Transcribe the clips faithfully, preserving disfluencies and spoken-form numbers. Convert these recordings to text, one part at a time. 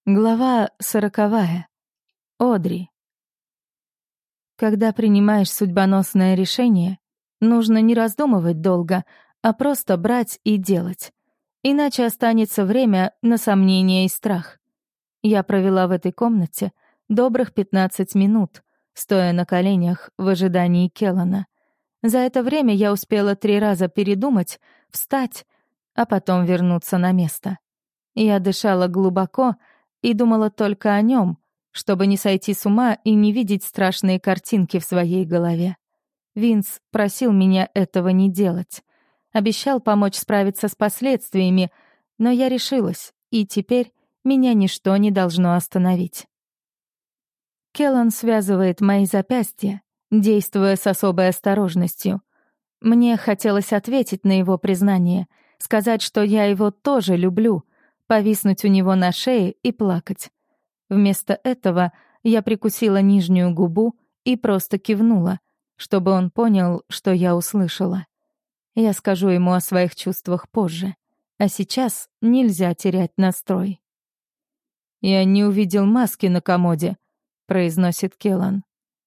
Глава сороковая. Одри. Когда принимаешь судьбоносное решение, нужно не раздумывать долго, а просто брать и делать. Иначе останется время на сомнения и страх. Я провела в этой комнате добрых пятнадцать минут, стоя на коленях в ожидании Келлана. За это время я успела три раза передумать, встать, а потом вернуться на место. Я дышала глубоко и думала только о нем, чтобы не сойти с ума и не видеть страшные картинки в своей голове. Винс просил меня этого не делать. Обещал помочь справиться с последствиями, но я решилась, и теперь меня ничто не должно остановить. Келлан связывает мои запястья, действуя с особой осторожностью. Мне хотелось ответить на его признание, сказать, что я его тоже люблю, повиснуть у него на шее и плакать. Вместо этого я прикусила нижнюю губу и просто кивнула, чтобы он понял, что я услышала. Я скажу ему о своих чувствах позже, а сейчас нельзя терять настрой. «Я не увидел маски на комоде», — произносит Келлан.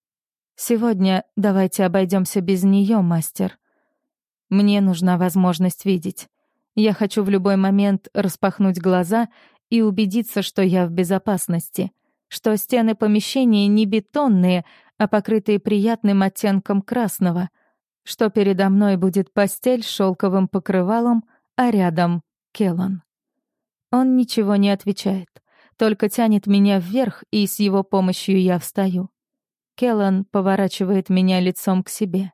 «Сегодня давайте обойдемся без нее, мастер. Мне нужна возможность видеть. Я хочу в любой момент распахнуть глаза и убедиться, что я в безопасности, что стены помещения не бетонные, а покрытые приятным оттенком красного, что передо мной будет постель с шелковым покрывалом, а рядом — Келлан». Он ничего не отвечает, только тянет меня вверх, и с его помощью я встаю. Келлан поворачивает меня лицом к себе.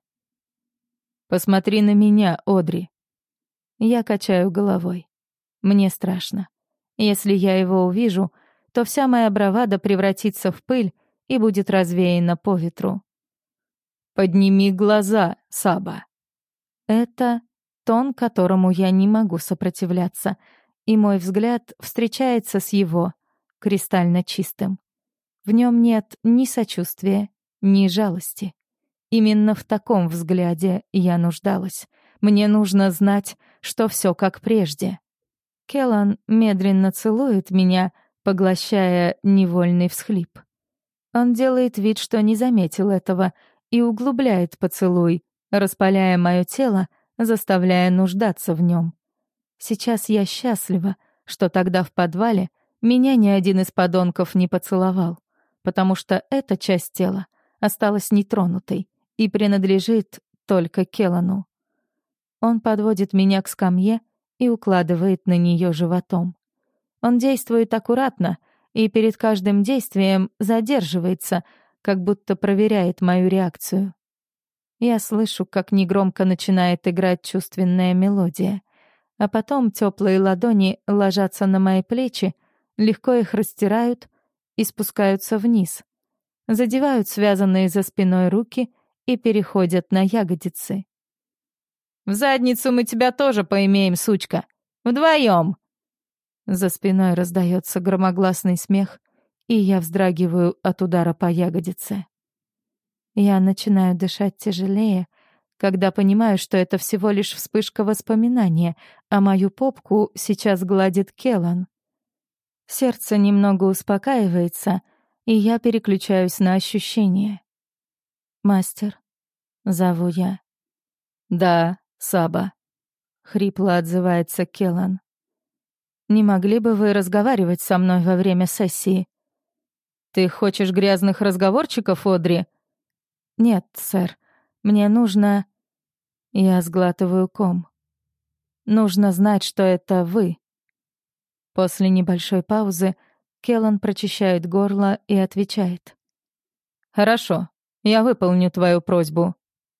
«Посмотри на меня, Одри». Я качаю головой. Мне страшно. Если я его увижу, то вся моя бравада превратится в пыль и будет развеяна по ветру. «Подними глаза, Саба». Это тон, которому я не могу сопротивляться, и мой взгляд встречается с его, кристально чистым. В нем нет ни сочувствия, ни жалости. Именно в таком взгляде я нуждалась. Мне нужно знать, что все как прежде. Келлан медленно целует меня, поглощая невольный всхлип. Он делает вид, что не заметил этого, и углубляет поцелуй, распаляя мое тело, заставляя нуждаться в нем. Сейчас я счастлива, что тогда в подвале меня ни один из подонков не поцеловал, потому что эта часть тела осталась нетронутой и принадлежит только Келлану. Он подводит меня к скамье и укладывает на нее животом. Он действует аккуратно и перед каждым действием задерживается, как будто проверяет мою реакцию. Я слышу, как негромко начинает играть чувственная мелодия, а потом теплые ладони ложатся на мои плечи, легко их растирают и спускаются вниз, задевают связанные за спиной руки и переходят на ягодицы. «В задницу мы тебя тоже поимеем, сучка! Вдвоем!» За спиной раздается громогласный смех, и я вздрагиваю от удара по ягодице. Я начинаю дышать тяжелее, когда понимаю, что это всего лишь вспышка воспоминания, а мою попку сейчас гладит Келлан. Сердце немного успокаивается, и я переключаюсь на ощущения. «Мастер», — зову я. «Да, Саба», — хрипло отзывается Келлан. «Не могли бы вы разговаривать со мной во время сессии?» «Ты хочешь грязных разговорчиков, Одри?» «Нет, сэр, мне нужно...» Я сглатываю ком. «Нужно знать, что это вы». После небольшой паузы Келлан прочищает горло и отвечает. «Хорошо, я выполню твою просьбу».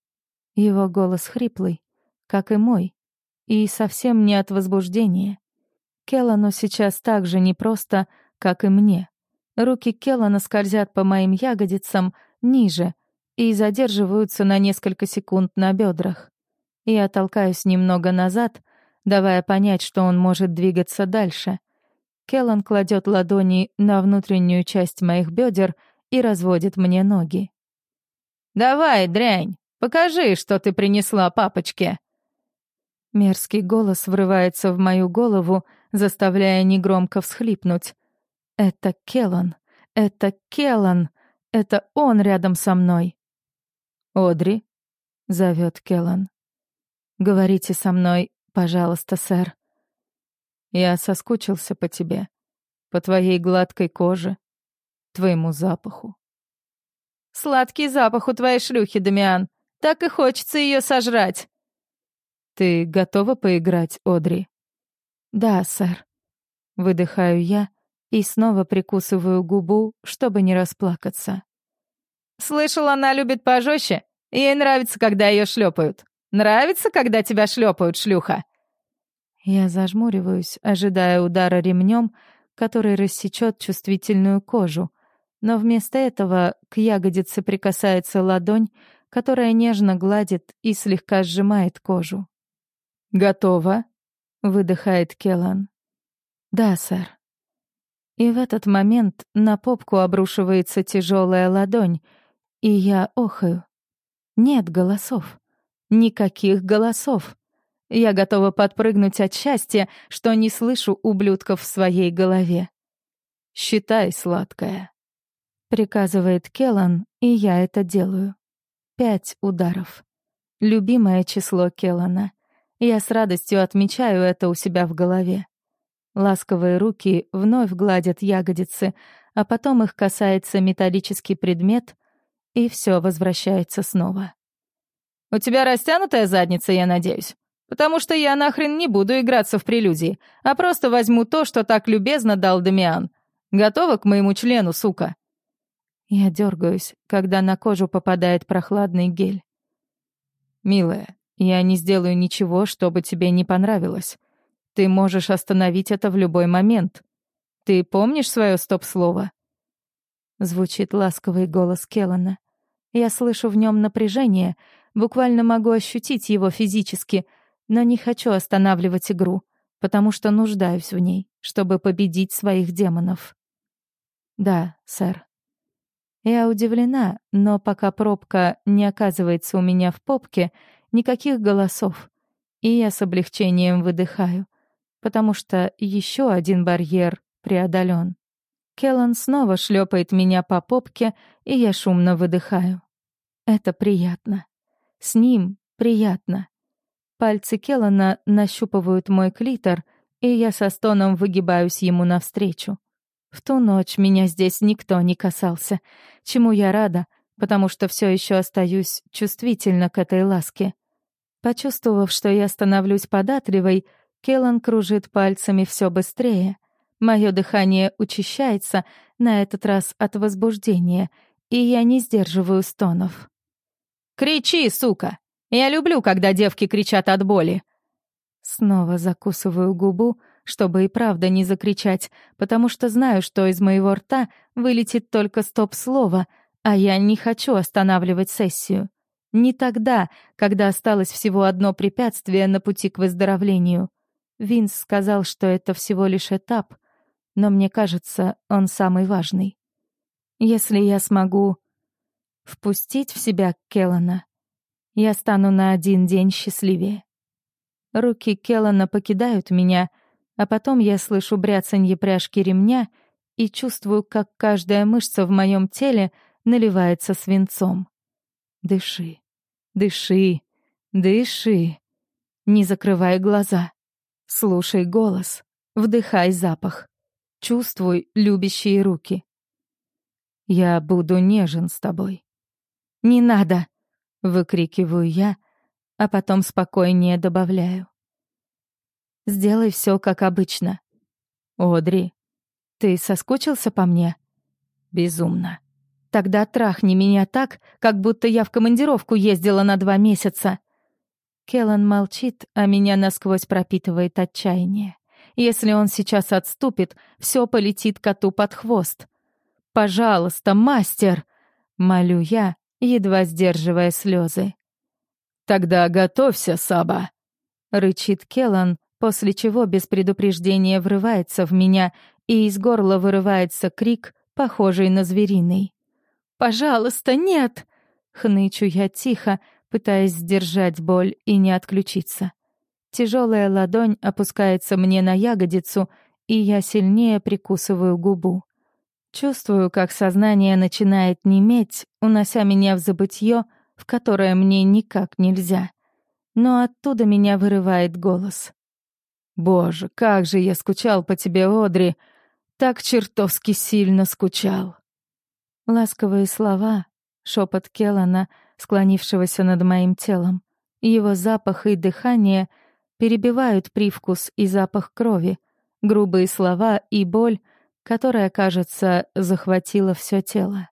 Его голос хриплый, как и мой, и совсем не от возбуждения. Келлану сейчас так же непросто, как и мне. Руки Келлана скользят по моим ягодицам ниже и задерживаются на несколько секунд на бедрах. Я толкаюсь немного назад, давая понять, что он может двигаться дальше. Келлан кладет ладони на внутреннюю часть моих бедер и разводит мне ноги. «Давай, дрянь, покажи, что ты принесла папочке!» Мерзкий голос врывается в мою голову, заставляя негромко всхлипнуть. Это Келлан. Это Келлан. Это он рядом со мной. «Одри», — зовет Келлан. «Говорите со мной, пожалуйста, сэр. Я соскучился по тебе, по твоей гладкой коже, твоему запаху». «Сладкий запах у твоей шлюхи, Дамиан. Так и хочется ее сожрать». «Ты готова поиграть, Одри?» «Да, сэр». Выдыхаю я и снова прикусываю губу, чтобы не расплакаться. «Слышал, она любит пожестче. Ей нравится, когда ее шлепают. Нравится, когда тебя шлепают, шлюха?» Я зажмуриваюсь, ожидая удара ремнем, который рассечет чувствительную кожу, но вместо этого к ягодице прикасается ладонь, которая нежно гладит и слегка сжимает кожу. «Готово?» — выдыхает Келлан. «Да, сэр». И в этот момент на попку обрушивается тяжелая ладонь, и я охаю. Нет голосов. Никаких голосов. Я готова подпрыгнуть от счастья, что не слышу ублюдков в своей голове. «Считай, сладкая», — приказывает Келлан, и я это делаю. Пять ударов. Любимое число Келлана. Я с радостью отмечаю это у себя в голове. Ласковые руки вновь гладят ягодицы, а потом их касается металлический предмет, и все возвращается снова. «У тебя растянутая задница, я надеюсь? Потому что я нахрен не буду играться в прелюдии, а просто возьму то, что так любезно дал Дамиан. Готова к моему члену, сука?» Я дергаюсь, когда на кожу попадает прохладный гель. «Милая, я не сделаю ничего, чтобы тебе не понравилось. Ты можешь остановить это в любой момент. Ты помнишь свое стоп-слово?» Звучит ласковый голос Келлана. Я слышу в нем напряжение, буквально могу ощутить его физически, но не хочу останавливать игру, потому что нуждаюсь в ней, чтобы победить своих демонов. «Да, сэр». Я удивлена, но пока пробка не оказывается у меня в попке, никаких голосов, и я с облегчением выдыхаю, потому что еще один барьер преодолен. Келлан снова шлепает меня по попке, и я шумно выдыхаю. Это приятно. С ним приятно. Пальцы Келлана нащупывают мой клитор, и я со стоном выгибаюсь ему навстречу. В ту ночь меня здесь никто не касался, чему я рада, потому что все еще остаюсь чувствительна к этой ласке. Почувствовав, что я становлюсь податливой, Келлан кружит пальцами все быстрее. Мое дыхание учащается, на этот раз от возбуждения, и я не сдерживаю стонов. «Кричи, сука! Я люблю, когда девки кричат от боли!» Снова закусываю губу, чтобы и правда не закричать, потому что знаю, что из моего рта вылетит только стоп-слово, а я не хочу останавливать сессию. Не тогда, когда осталось всего одно препятствие на пути к выздоровлению. Винс сказал, что это всего лишь этап, но мне кажется, он самый важный. Если я смогу впустить в себя Келлана, я стану на один день счастливее. Руки Келлана покидают меня, а потом я слышу бряцанье пряжки ремня и чувствую, как каждая мышца в моем теле наливается свинцом. Дыши, дыши, дыши. Не закрывай глаза. Слушай голос, вдыхай запах. Чувствуй любящие руки. Я буду нежен с тобой. «Не надо!» — выкрикиваю я, а потом спокойнее добавляю. «Сделай все как обычно. Одри, ты соскучился по мне?» «Безумно. Тогда трахни меня так, как будто я в командировку ездила на два месяца». Келлан молчит, а меня насквозь пропитывает отчаяние. Если он сейчас отступит, все полетит коту под хвост. «Пожалуйста, мастер!» — молю я, едва сдерживая слезы. «Тогда готовься, Саба!» — рычит Келлан, после чего без предупреждения врывается в меня, и из горла вырывается крик, похожий на звериный. «Пожалуйста, нет!» — хнычу я тихо, пытаясь сдержать боль и не отключиться. Тяжелая ладонь опускается мне на ягодицу, и я сильнее прикусываю губу. Чувствую, как сознание начинает неметь, унося меня в забытье, в которое мне никак нельзя. Но оттуда меня вырывает голос. «Боже, как же я скучал по тебе, Одри! Так чертовски сильно скучал!» Ласковые слова, шепот Келлана, склонившегося над моим телом, его запах и дыхание перебивают привкус и запах крови, грубые слова и боль, которая, кажется, захватила все тело.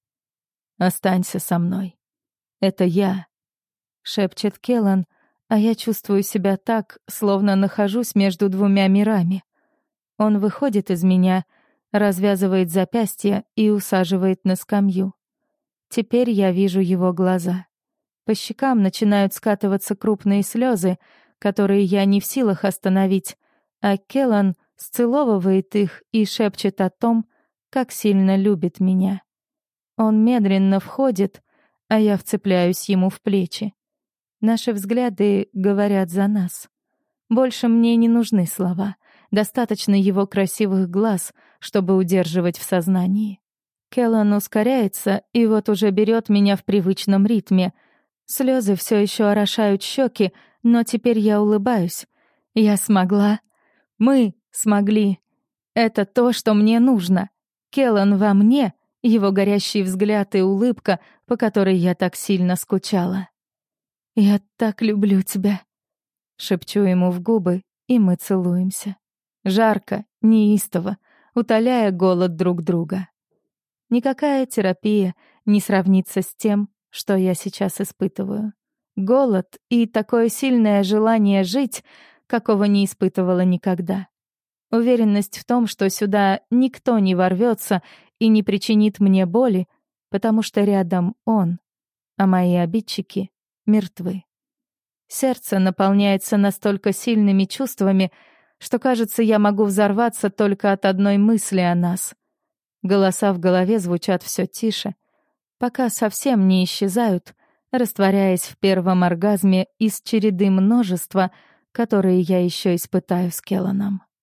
«Останься со мной. Это я», — шепчет Келлан, а я чувствую себя так, словно нахожусь между двумя мирами. Он выходит из меня, развязывает запястье и усаживает на скамью. Теперь я вижу его глаза. По щекам начинают скатываться крупные слезы, которые я не в силах остановить, а Келлан сцеловывает их и шепчет о том, как сильно любит меня. Он медленно входит, а я вцепляюсь ему в плечи. Наши взгляды говорят за нас. Больше мне не нужны слова. Достаточно его красивых глаз, чтобы удерживать в сознании. Келлан ускоряется и вот уже берет меня в привычном ритме. Слезы все еще орошают щеки, но теперь я улыбаюсь. Я смогла. Мы смогли. Это то, что мне нужно. Келлан во мне, его горящий взгляд и улыбка, по которой я так сильно скучала. «Я так люблю тебя», — шепчу ему в губы, и мы целуемся. Жарко, неистово, утоляя голод друг друга. Никакая терапия не сравнится с тем, что я сейчас испытываю. Голод и такое сильное желание жить, какого не испытывала никогда. Уверенность в том, что сюда никто не ворвется и не причинит мне боли, потому что рядом он, а мои обидчики мертвы. Сердце наполняется настолько сильными чувствами, что, кажется, я могу взорваться только от одной мысли о нас. Голоса в голове звучат все тише, пока совсем не исчезают, растворяясь в первом оргазме из череды множества, которые я еще испытаю с Келланом.